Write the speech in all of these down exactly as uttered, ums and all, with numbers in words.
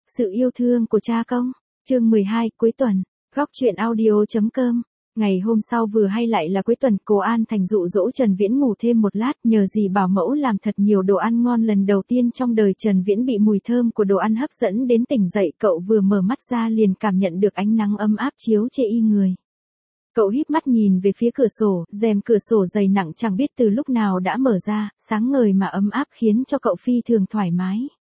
Sự yêu thương của cha công. Chương mười hai, cuối tuần. Góc truyện audio.com. Ngày hôm sau vừa hay lại là cuối tuần, cô An Thành dụ dỗ Trần Viễn ngủ thêm một lát, nhờ dì bảo mẫu làm thật nhiều đồ ăn ngon. Lần đầu tiên trong đời Trần Viễn bị mùi thơm của đồ ăn hấp dẫn đến tỉnh dậy, cậu vừa mở mắt ra liền cảm nhận được ánh nắng ấm áp chiếu chê y người. Cậu híp mắt nhìn về phía cửa sổ, rèm cửa sổ dày nặng chẳng biết từ lúc nào đã mở ra, sáng ngời mà ấm áp khiến cho cậu phi thường thoải mái.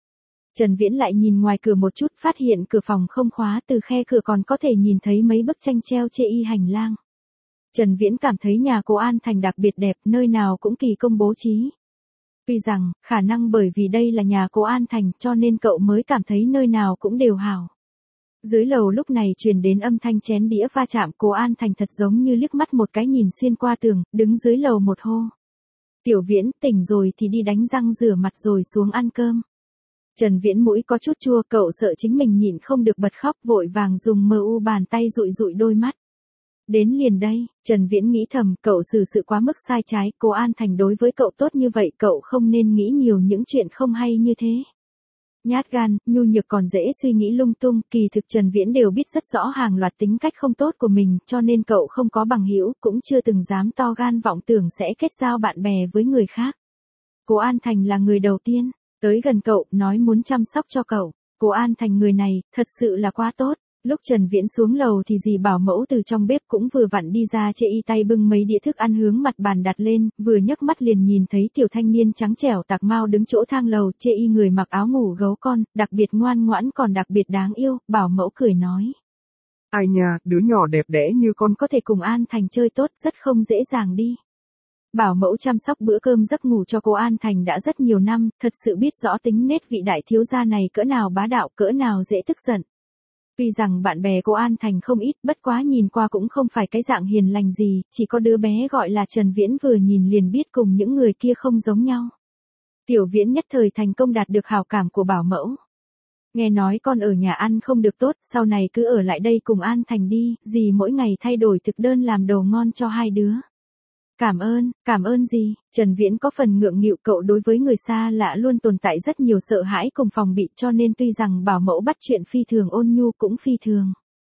Trần Viễn lại nhìn ngoài cửa một chút, phát hiện cửa phòng không khóa, từ khe cửa còn có thể nhìn thấy mấy bức tranh treo chê y hành lang. Trần Viễn cảm thấy nhà cô An Thành đặc biệt đẹp, nơi nào cũng kỳ công bố trí. Tuy rằng, khả năng bởi vì đây là nhà cô An Thành cho nên cậu mới cảm thấy nơi nào cũng đều hảo. Dưới lầu lúc này truyền đến âm thanh chén đĩa va chạm, cô An Thành thật giống như liếc mắt một cái nhìn xuyên qua tường, đứng dưới lầu một hô. Tiểu Viễn, tỉnh rồi thì đi đánh răng rửa mặt rồi xuống ăn cơm. Trần Viễn mũi có chút chua, cậu sợ chính mình nhịn không được bật khóc, vội vàng dùng mờ u bàn tay dụi dụi đôi mắt. Đến liền đây, Trần Viễn nghĩ thầm, cậu xử sự quá mức sai trái, cô An Thành đối với cậu tốt như vậy, cậu không nên nghĩ nhiều những chuyện không hay như thế. Nhát gan, nhu nhược còn dễ suy nghĩ lung tung, kỳ thực Trần Viễn đều biết rất rõ hàng loạt tính cách không tốt của mình, cho nên cậu không có bằng hữu, cũng chưa từng dám to gan vọng tưởng sẽ kết giao bạn bè với người khác. Cô An Thành là người đầu tiên tới gần cậu, nói muốn chăm sóc cho cậu. Cô An Thành người này, thật sự là quá tốt. Lúc Trần Viễn xuống lầu thì dì bảo mẫu từ trong bếp cũng vừa vặn đi ra, chê y tay bưng mấy đĩa thức ăn hướng mặt bàn đặt lên, vừa nhấc mắt liền nhìn thấy tiểu thanh niên trắng trẻo tạc mau đứng chỗ thang lầu, chê y người mặc áo ngủ gấu con, đặc biệt ngoan ngoãn còn đặc biệt đáng yêu, bảo mẫu cười nói. Ai nha, đứa nhỏ đẹp đẽ như con có thể cùng An Thành chơi tốt, rất không dễ dàng đi. Bảo mẫu chăm sóc bữa cơm giấc ngủ cho cô An Thành đã rất nhiều năm, thật sự biết rõ tính nết vị đại thiếu gia này cỡ nào bá đạo, cỡ nào dễ tức giận. Tuy rằng bạn bè cô An Thành không ít, bất quá nhìn qua cũng không phải cái dạng hiền lành gì, chỉ có đứa bé gọi là Trần Viễn vừa nhìn liền biết cùng những người kia không giống nhau. Tiểu Viễn nhất thời thành công đạt được hảo cảm của bảo mẫu. Nghe nói con ở nhà ăn không được tốt, sau này cứ ở lại đây cùng An Thành đi, dì mỗi ngày thay đổi thực đơn làm đồ ngon cho hai đứa. Cảm ơn, cảm ơn gì? Trần Viễn có phần ngượng nghịu, cậu đối với người xa lạ luôn tồn tại rất nhiều sợ hãi cùng phòng bị, cho nên tuy rằng bảo mẫu bắt chuyện phi thường ôn nhu cũng phi thường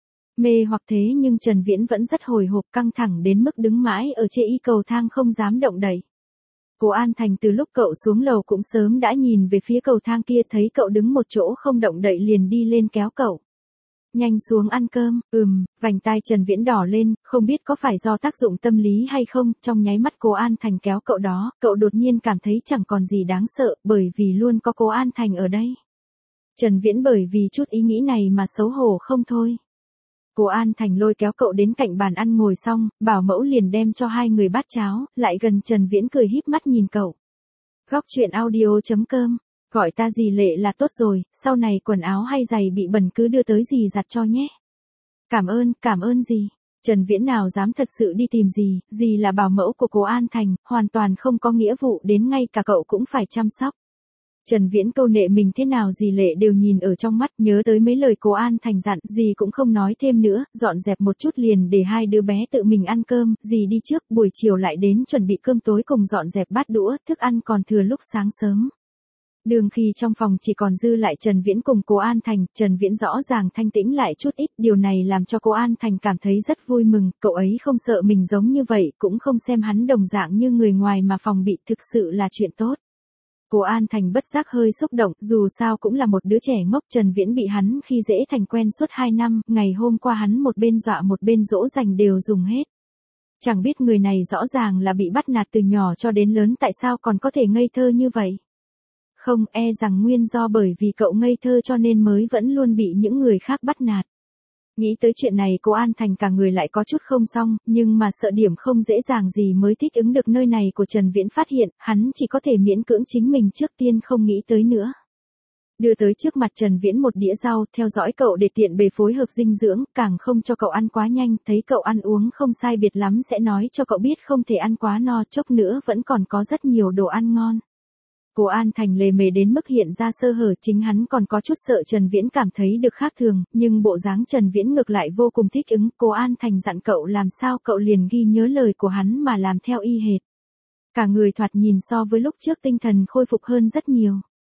mê hoặc, thế nhưng Trần Viễn vẫn rất hồi hộp, căng thẳng đến mức đứng mãi ở chê y cầu thang không dám động đậy. Cô An Thành từ lúc cậu xuống lầu cũng sớm đã nhìn về phía cầu thang kia, thấy cậu đứng một chỗ không động đậy liền đi lên kéo cậu. Nhanh xuống ăn cơm. Ừm, vành tai Trần Viễn đỏ lên, không biết có phải do tác dụng tâm lý hay không, trong nháy mắt cô An Thành kéo cậu đó, cậu đột nhiên cảm thấy chẳng còn gì đáng sợ, bởi vì luôn có cô An Thành ở đây. Trần Viễn bởi vì chút ý nghĩ này mà xấu hổ không thôi. Cô An Thành lôi kéo cậu đến cạnh bàn ăn ngồi xong, bảo mẫu liền đem cho hai người bát cháo, lại gần Trần Viễn cười híp mắt nhìn cậu. Góc truyện audio.com. Gọi ta dì Lệ là tốt rồi, sau này quần áo hay giày bị bẩn cứ đưa tới dì giặt cho nhé. Cảm ơn, cảm ơn dì. Trần Viễn nào dám thật sự đi tìm dì, dì là bảo mẫu của cô An Thành, hoàn toàn không có nghĩa vụ đến ngay cả cậu cũng phải chăm sóc. Trần Viễn câu nệ mình thế nào dì Lệ đều nhìn ở trong mắt, nhớ tới mấy lời cô An Thành dặn, dì cũng không nói thêm nữa, dọn dẹp một chút liền để hai đứa bé tự mình ăn cơm, dì đi trước, buổi chiều lại đến chuẩn bị cơm tối cùng dọn dẹp bát đũa, thức ăn còn thừa lúc sáng sớm. Đường khi trong phòng chỉ còn dư lại Trần Viễn cùng cô An Thành, Trần Viễn rõ ràng thanh tĩnh lại chút ít, điều này làm cho cô An Thành cảm thấy rất vui mừng, cậu ấy không sợ mình giống như vậy, cũng không xem hắn đồng dạng như người ngoài mà phòng bị, thực sự là chuyện tốt. Cô An Thành bất giác hơi xúc động, dù sao cũng là một đứa trẻ ngốc, Trần Viễn bị hắn khi dễ thành quen suốt hai năm, ngày hôm qua hắn một bên dọa một bên dỗ dành đều dùng hết. Chẳng biết người này rõ ràng là bị bắt nạt từ nhỏ cho đến lớn, tại sao còn có thể ngây thơ như vậy? Không, e rằng nguyên do bởi vì cậu ngây thơ cho nên mới vẫn luôn bị những người khác bắt nạt. Nghĩ tới chuyện này cô An Thành cả người lại có chút không xong, nhưng mà sợ điểm không dễ dàng gì mới thích ứng được nơi này của Trần Viễn phát hiện, hắn chỉ có thể miễn cưỡng chính mình trước tiên không nghĩ tới nữa. Đưa tới trước mặt Trần Viễn một đĩa rau, theo dõi cậu để tiện bề phối hợp dinh dưỡng, càng không cho cậu ăn quá nhanh, thấy cậu ăn uống không sai biệt lắm sẽ nói cho cậu biết không thể ăn quá no, chốc nữa vẫn còn có rất nhiều đồ ăn ngon. Cô An Thành lề mề đến mức hiện ra sơ hở, chính hắn còn có chút sợ Trần Viễn cảm thấy được khác thường, nhưng bộ dáng Trần Viễn ngược lại vô cùng thích ứng, cô An Thành dặn cậu làm sao cậu liền ghi nhớ lời của hắn mà làm theo y hệt. Cả người thoạt nhìn so với lúc trước tinh thần khôi phục hơn rất nhiều.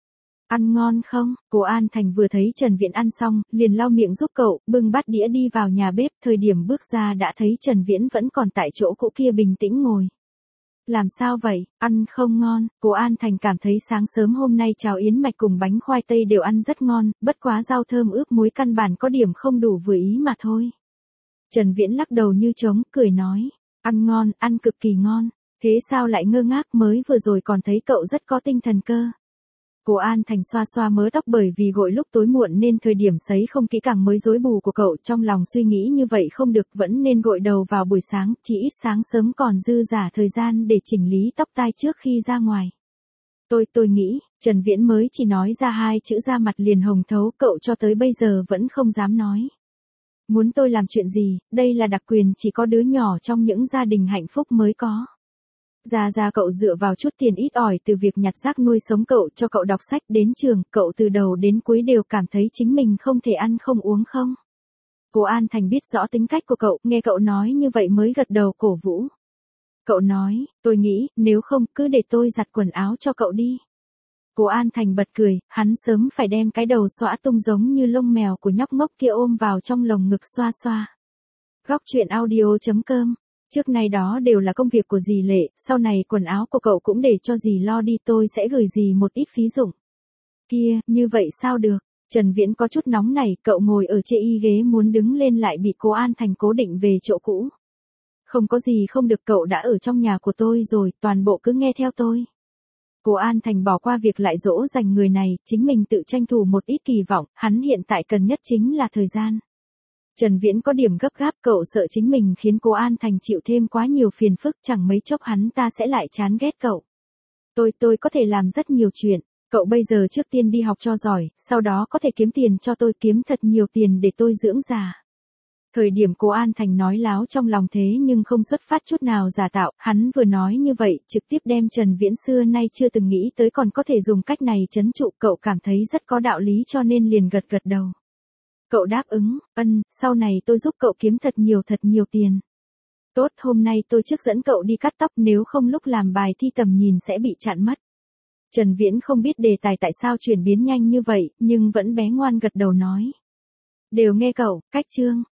Ăn ngon không? Cô An Thành vừa thấy Trần Viễn ăn xong, liền lau miệng giúp cậu, bưng bát đĩa đi vào nhà bếp, thời điểm bước ra đã thấy Trần Viễn vẫn còn tại chỗ cũ kia bình tĩnh ngồi. Làm sao vậy, ăn không ngon? Cô An Thành cảm thấy sáng sớm hôm nay cháo yến mạch cùng bánh khoai tây đều ăn rất ngon, bất quá rau thơm ướp muối căn bản có điểm không đủ vừa ý mà thôi. Trần Viễn lắc đầu như trống, cười nói, ăn ngon, ăn cực kỳ ngon, thế sao lại ngơ ngác, mới vừa rồi còn thấy cậu rất có tinh thần cơ. Cô An Thành xoa xoa mớ tóc bởi vì gội lúc tối muộn nên thời điểm sấy không kỹ càng mới rối bù của cậu, trong lòng suy nghĩ như vậy không được, vẫn nên gội đầu vào buổi sáng, chỉ ít sáng sớm còn dư giả thời gian để chỉnh lý tóc tai trước khi ra ngoài. Tôi, tôi nghĩ, Trần Viễn mới chỉ nói ra hai chữ ra mặt liền hồng thấu, cậu cho tới bây giờ vẫn không dám nói. Muốn tôi làm chuyện gì, đây là đặc quyền chỉ có đứa nhỏ trong những gia đình hạnh phúc mới có. Ra ra cậu dựa vào chút tiền ít ỏi từ việc nhặt rác nuôi sống cậu, cho cậu đọc sách đến trường, cậu từ đầu đến cuối đều cảm thấy chính mình không thể ăn không uống không. Cô An Thành biết rõ tính cách của cậu, nghe cậu nói như vậy mới gật đầu cổ vũ. Cậu nói, tôi nghĩ, nếu không, cứ để tôi giặt quần áo cho cậu đi. Cô An Thành bật cười, hắn sớm phải đem cái đầu xõa tung giống như lông mèo của nhóc ngốc kia ôm vào trong lồng ngực xoa xoa. Góc truyện audio chấm com. Trước nay đó đều là công việc của dì Lệ, sau này quần áo của cậu cũng để cho dì lo đi, tôi sẽ gửi dì một ít phí dụng. Kia, như vậy sao được? Trần Viễn có chút nóng nảy, cậu ngồi ở chê y ghế muốn đứng lên lại bị cô An Thành cố định về chỗ cũ. Không có gì không được, cậu đã ở trong nhà của tôi rồi, toàn bộ cứ nghe theo tôi. Cô An Thành bỏ qua việc lại dỗ dành người này, chính mình tự tranh thủ một ít kỳ vọng, hắn hiện tại cần nhất chính là thời gian. Trần Viễn có điểm gấp gáp, cậu sợ chính mình khiến cô An Thành chịu thêm quá nhiều phiền phức, chẳng mấy chốc hắn ta sẽ lại chán ghét cậu. Tôi, tôi có thể làm rất nhiều chuyện, cậu bây giờ trước tiên đi học cho giỏi, sau đó có thể kiếm tiền cho tôi, kiếm thật nhiều tiền để tôi dưỡng già. Thời điểm cô An Thành nói láo trong lòng thế nhưng không xuất phát chút nào giả tạo, hắn vừa nói như vậy, trực tiếp đem Trần Viễn xưa nay chưa từng nghĩ tới còn có thể dùng cách này trấn trụ, cậu cảm thấy rất có đạo lý cho nên liền gật gật đầu. Cậu đáp ứng, ân, sau này tôi giúp cậu kiếm thật nhiều thật nhiều tiền. Tốt, hôm nay tôi trước dẫn cậu đi cắt tóc, nếu không lúc làm bài thi tầm nhìn sẽ bị chặn mất. Trần Viễn không biết đề tài tại sao chuyển biến nhanh như vậy, nhưng vẫn bé ngoan gật đầu nói. Đều nghe cậu, cách chương.